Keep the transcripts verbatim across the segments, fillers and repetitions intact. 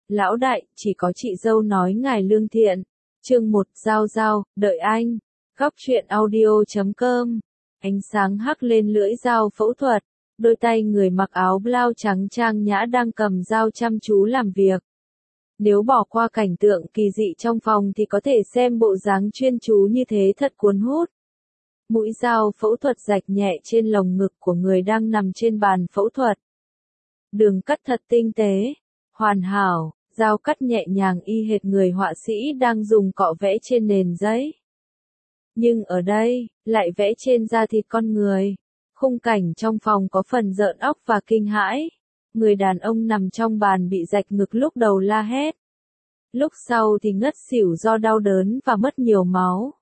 Lão đại, chỉ có chị dâu nói ngài lương thiện. Chương một, Giao Giao, đợi anh. Góc truyện audio chấm com. Ánh sáng hắc lên lưỡi dao phẫu thuật. Đôi tay người mặc áo blau trắng trang nhã đang cầm dao chăm chú làm việc. Nếu bỏ qua cảnh tượng kỳ dị trong phòng thì có thể xem bộ dáng chuyên chú như thế thật cuốn hút. Mũi dao phẫu thuật rạch nhẹ trên lồng ngực của người đang nằm trên bàn phẫu thuật. Đường cắt thật tinh tế, hoàn hảo, dao cắt nhẹ nhàng y hệt người họa sĩ đang dùng cọ vẽ trên nền giấy. Nhưng ở đây, lại vẽ trên da thịt con người. Khung cảnh trong phòng có phần rợn óc và kinh hãi. Người đàn ông nằm trong bàn bị rạch ngực lúc đầu la hét. Lúc sau thì ngất xỉu do đau đớn và mất nhiều máu.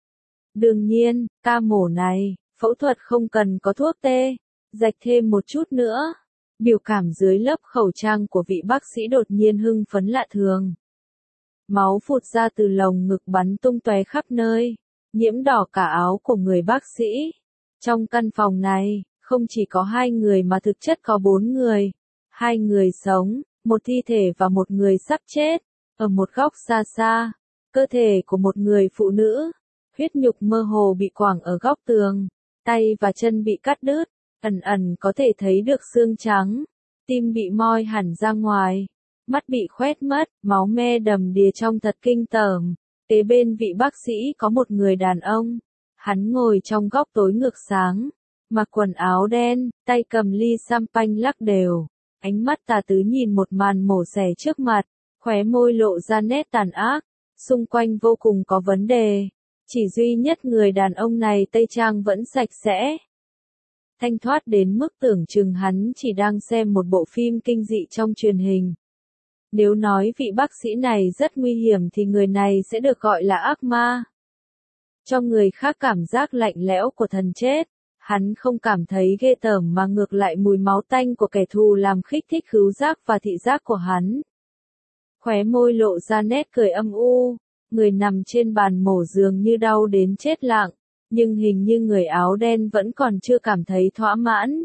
Đương nhiên, ca mổ này, phẫu thuật không cần có thuốc tê, rạch thêm một chút nữa. Biểu cảm dưới lớp khẩu trang của vị bác sĩ đột nhiên hưng phấn lạ thường. Máu phụt ra từ lồng ngực bắn tung tóe khắp nơi, nhiễm đỏ cả áo của người bác sĩ. Trong căn phòng này, không chỉ có hai người mà thực chất có bốn người. Hai người sống, một thi thể và một người sắp chết. Ở một góc xa xa, cơ thể của một người phụ nữ, huyết nhục mơ hồ bị quẳng ở góc tường, tay và chân bị cắt đứt, ẩn ẩn có thể thấy được xương trắng, tim bị moi hẳn ra ngoài, mắt bị khoét mất, máu me đầm đìa trông thật kinh tởm. Kế bên vị bác sĩ có một người đàn ông, hắn ngồi trong góc tối ngược sáng, mặc quần áo đen, tay cầm ly champagne lắc đều, ánh mắt tà tứ nhìn một màn mổ xẻ trước mặt, khóe môi lộ ra nét tàn ác, xung quanh vô cùng có vấn đề. Chỉ duy nhất người đàn ông này tây trang vẫn sạch sẽ, thanh thoát đến mức tưởng chừng hắn chỉ đang xem một bộ phim kinh dị trong truyền hình. Nếu nói vị bác sĩ này rất nguy hiểm thì người này sẽ được gọi là ác ma. Cho người khác cảm giác lạnh lẽo của thần chết, hắn không cảm thấy ghê tởm mà ngược lại mùi máu tanh của kẻ thù làm kích thích khứu giác và thị giác của hắn. Khóe môi lộ ra nét cười âm u, người nằm trên bàn mổ dường như đau đến chết lặng, nhưng hình như người áo đen vẫn còn chưa cảm thấy thỏa mãn.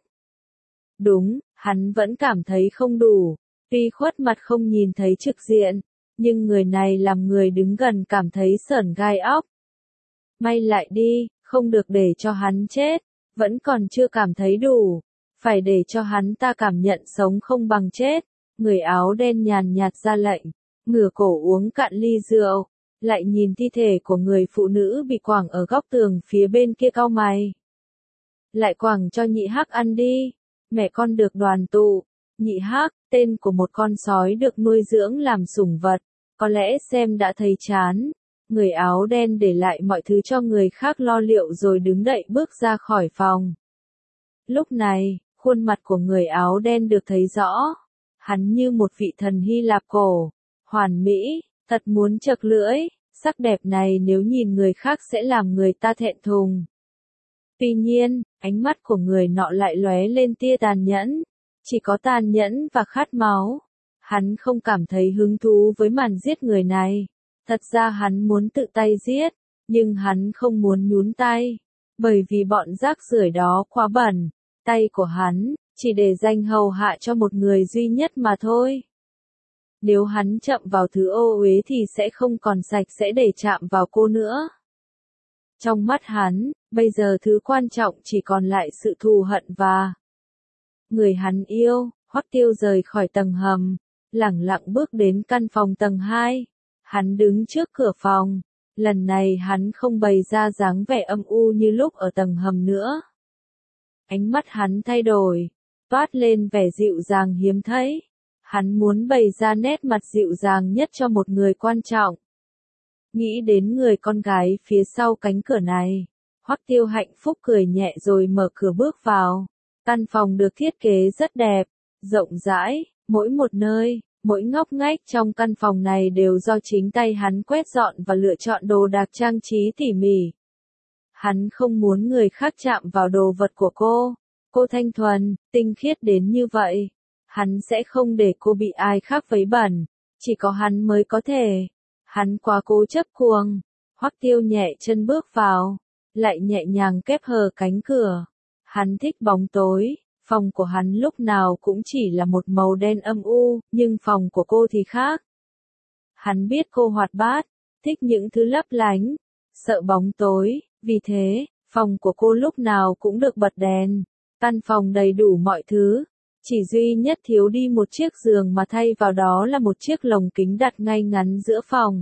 Đúng, hắn vẫn cảm thấy không đủ, tuy khuất mặt không nhìn thấy trực diện, nhưng người này làm người đứng gần cảm thấy sởn gai óc. May lại đi, không được để cho hắn chết, vẫn còn chưa cảm thấy đủ, phải để cho hắn ta cảm nhận sống không bằng chết. Người áo đen nhàn nhạt ra lệnh, ngửa cổ uống cạn ly rượu, lại nhìn thi thể của người phụ nữ bị quẳng ở góc tường phía bên kia cau mày. Lại quẳng cho nhị hắc ăn đi, mẹ con được đoàn tụ. Nhị hắc, tên của một con sói được nuôi dưỡng làm sủng vật, có lẽ xem đã thấy chán. Người áo đen để lại mọi thứ cho người khác lo liệu rồi đứng dậy bước ra khỏi phòng. Lúc này, khuôn mặt của người áo đen được thấy rõ. Hắn như một vị thần Hy Lạp cổ, hoàn mỹ, thật muốn chật lưỡi, sắc đẹp này nếu nhìn người khác sẽ làm người ta thẹn thùng. Tuy nhiên, ánh mắt của người nọ lại lóe lên tia tàn nhẫn, chỉ có tàn nhẫn và khát máu. Hắn không cảm thấy hứng thú với màn giết người này, thật ra hắn muốn tự tay giết, nhưng hắn không muốn nhún tay, bởi vì bọn rác rưởi đó quá bẩn, tay của hắn chỉ để dành hầu hạ cho một người duy nhất mà thôi. Nếu hắn chậm vào thứ ô uế thì sẽ không còn sạch sẽ để chạm vào cô nữa. Trong mắt hắn, bây giờ thứ quan trọng chỉ còn lại sự thù hận và người hắn yêu. Hoắc Tiêu rời khỏi tầng hầm, lẳng lặng bước đến căn phòng tầng hai. Hắn đứng trước cửa phòng, lần này hắn không bày ra dáng vẻ âm u như lúc ở tầng hầm nữa. Ánh mắt hắn thay đổi, toát lên vẻ dịu dàng hiếm thấy. Hắn muốn bày ra nét mặt dịu dàng nhất cho một người quan trọng. Nghĩ đến người con gái phía sau cánh cửa này, Hoắc Tiêu hạnh phúc cười nhẹ rồi mở cửa bước vào. Căn phòng được thiết kế rất đẹp, rộng rãi, mỗi một nơi, mỗi ngóc ngách trong căn phòng này đều do chính tay hắn quét dọn và lựa chọn đồ đạc trang trí tỉ mỉ. Hắn không muốn người khác chạm vào đồ vật của cô. Cô thanh thuần, tinh khiết đến như vậy. Hắn sẽ không để cô bị ai khác vấy bẩn, chỉ có hắn mới có thể. Hắn quá cố chấp cuồng. Hoắc Tiêu nhẹ chân bước vào, lại nhẹ nhàng khép hờ cánh cửa. Hắn thích bóng tối, Phòng của hắn lúc nào cũng chỉ là một màu đen âm u, nhưng phòng của cô thì khác. Hắn biết cô hoạt bát, thích những thứ lấp lánh, sợ bóng tối, vì thế, phòng của cô lúc nào cũng được bật đèn. Căn phòng đầy đủ mọi thứ, chỉ duy nhất thiếu đi một chiếc giường mà thay vào đó là một chiếc lồng kính đặt ngay ngắn giữa phòng.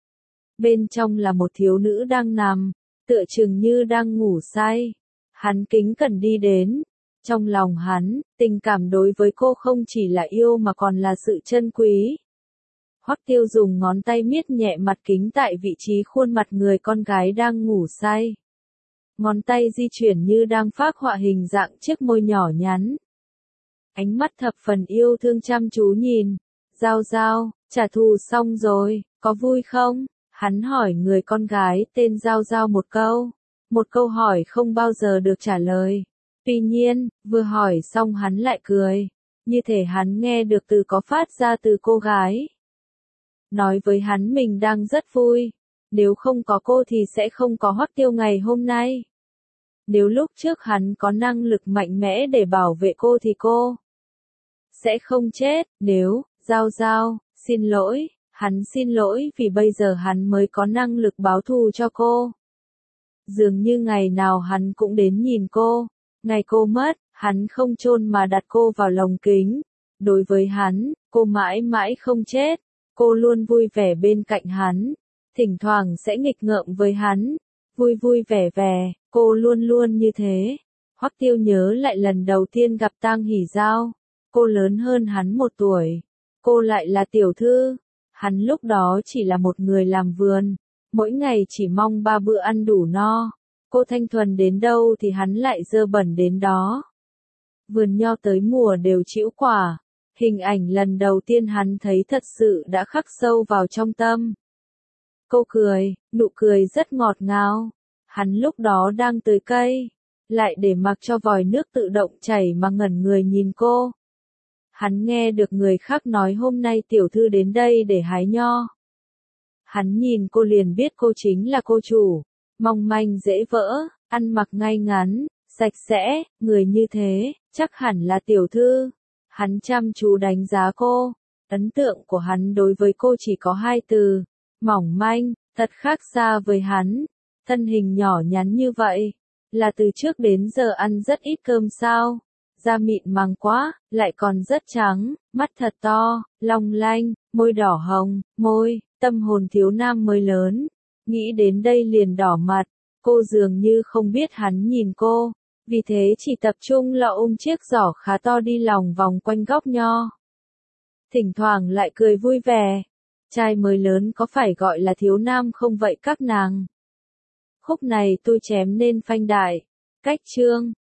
Bên trong là một thiếu nữ đang nằm, tựa chừng như đang ngủ say. Hắn kính cẩn đi đến. Trong lòng hắn, tình cảm đối với cô không chỉ là yêu mà còn là sự trân quý. Hoắc Tiêu dùng ngón tay miết nhẹ mặt kính tại vị trí khuôn mặt người con gái đang ngủ say. Ngón tay di chuyển như đang phác họa hình dạng chiếc môi nhỏ nhắn. Ánh mắt thập phần yêu thương chăm chú nhìn. Giao Giao, trả thù xong rồi, có vui không? Hắn hỏi người con gái tên Giao Giao một câu. Một câu hỏi không bao giờ được trả lời. Tuy nhiên, vừa hỏi xong hắn lại cười. Như thể hắn nghe được từ có phát ra từ cô gái. Nói với hắn mình đang rất vui. Nếu không có cô thì sẽ không có Hoắc Tiêu ngày hôm nay. Nếu lúc trước hắn có năng lực mạnh mẽ để bảo vệ cô thì cô sẽ không chết. Nếu, Giao Giao, xin lỗi, hắn xin lỗi vì bây giờ hắn mới có năng lực báo thù cho cô. Dường như ngày nào hắn cũng đến nhìn cô. Ngày cô mất, hắn không chôn mà đặt cô vào lồng kính. Đối với hắn, cô mãi mãi không chết. Cô luôn vui vẻ bên cạnh hắn. Thỉnh thoảng sẽ nghịch ngợm với hắn. Vui vui vẻ vẻ, cô luôn luôn như thế. Hoắc Tiêu nhớ lại lần đầu tiên gặp Tang Hỉ Giao. Cô lớn hơn hắn một tuổi. Cô lại là tiểu thư. Hắn lúc đó chỉ là một người làm vườn. Mỗi ngày chỉ mong ba bữa ăn đủ no. Cô thanh thuần đến đâu thì hắn lại dơ bẩn đến đó. Vườn nho tới mùa đều trĩu quả. Hình ảnh lần đầu tiên hắn thấy thật sự đã khắc sâu vào trong tâm. Cô cười, nụ cười rất ngọt ngào. Hắn lúc đó đang tưới cây, lại để mặc cho vòi nước tự động chảy mà ngẩn người nhìn cô. Hắn nghe được người khác nói hôm nay tiểu thư đến đây để hái nho. Hắn nhìn cô liền biết cô chính là cô chủ, mong manh dễ vỡ, ăn mặc ngay ngắn, sạch sẽ, người như thế, chắc hẳn là tiểu thư. Hắn chăm chú đánh giá cô, ấn tượng của hắn đối với cô chỉ có hai từ, mỏng manh, thật khác xa với hắn. Thân hình nhỏ nhắn như vậy, là từ trước đến giờ ăn rất ít cơm sao? Da mịn màng quá, lại còn rất trắng, mắt thật to, long lanh, môi đỏ hồng, môi, tâm hồn thiếu nam mới lớn. Nghĩ đến đây liền đỏ mặt, cô dường như không biết hắn nhìn cô, vì thế chỉ tập trung là ôm chiếc giỏ khá to đi lòng vòng quanh góc nho. Thỉnh thoảng lại cười vui vẻ. Trai mới lớn có phải gọi là thiếu nam không vậy các nàng? Khúc này tôi chém nên phanh đại. Cách chương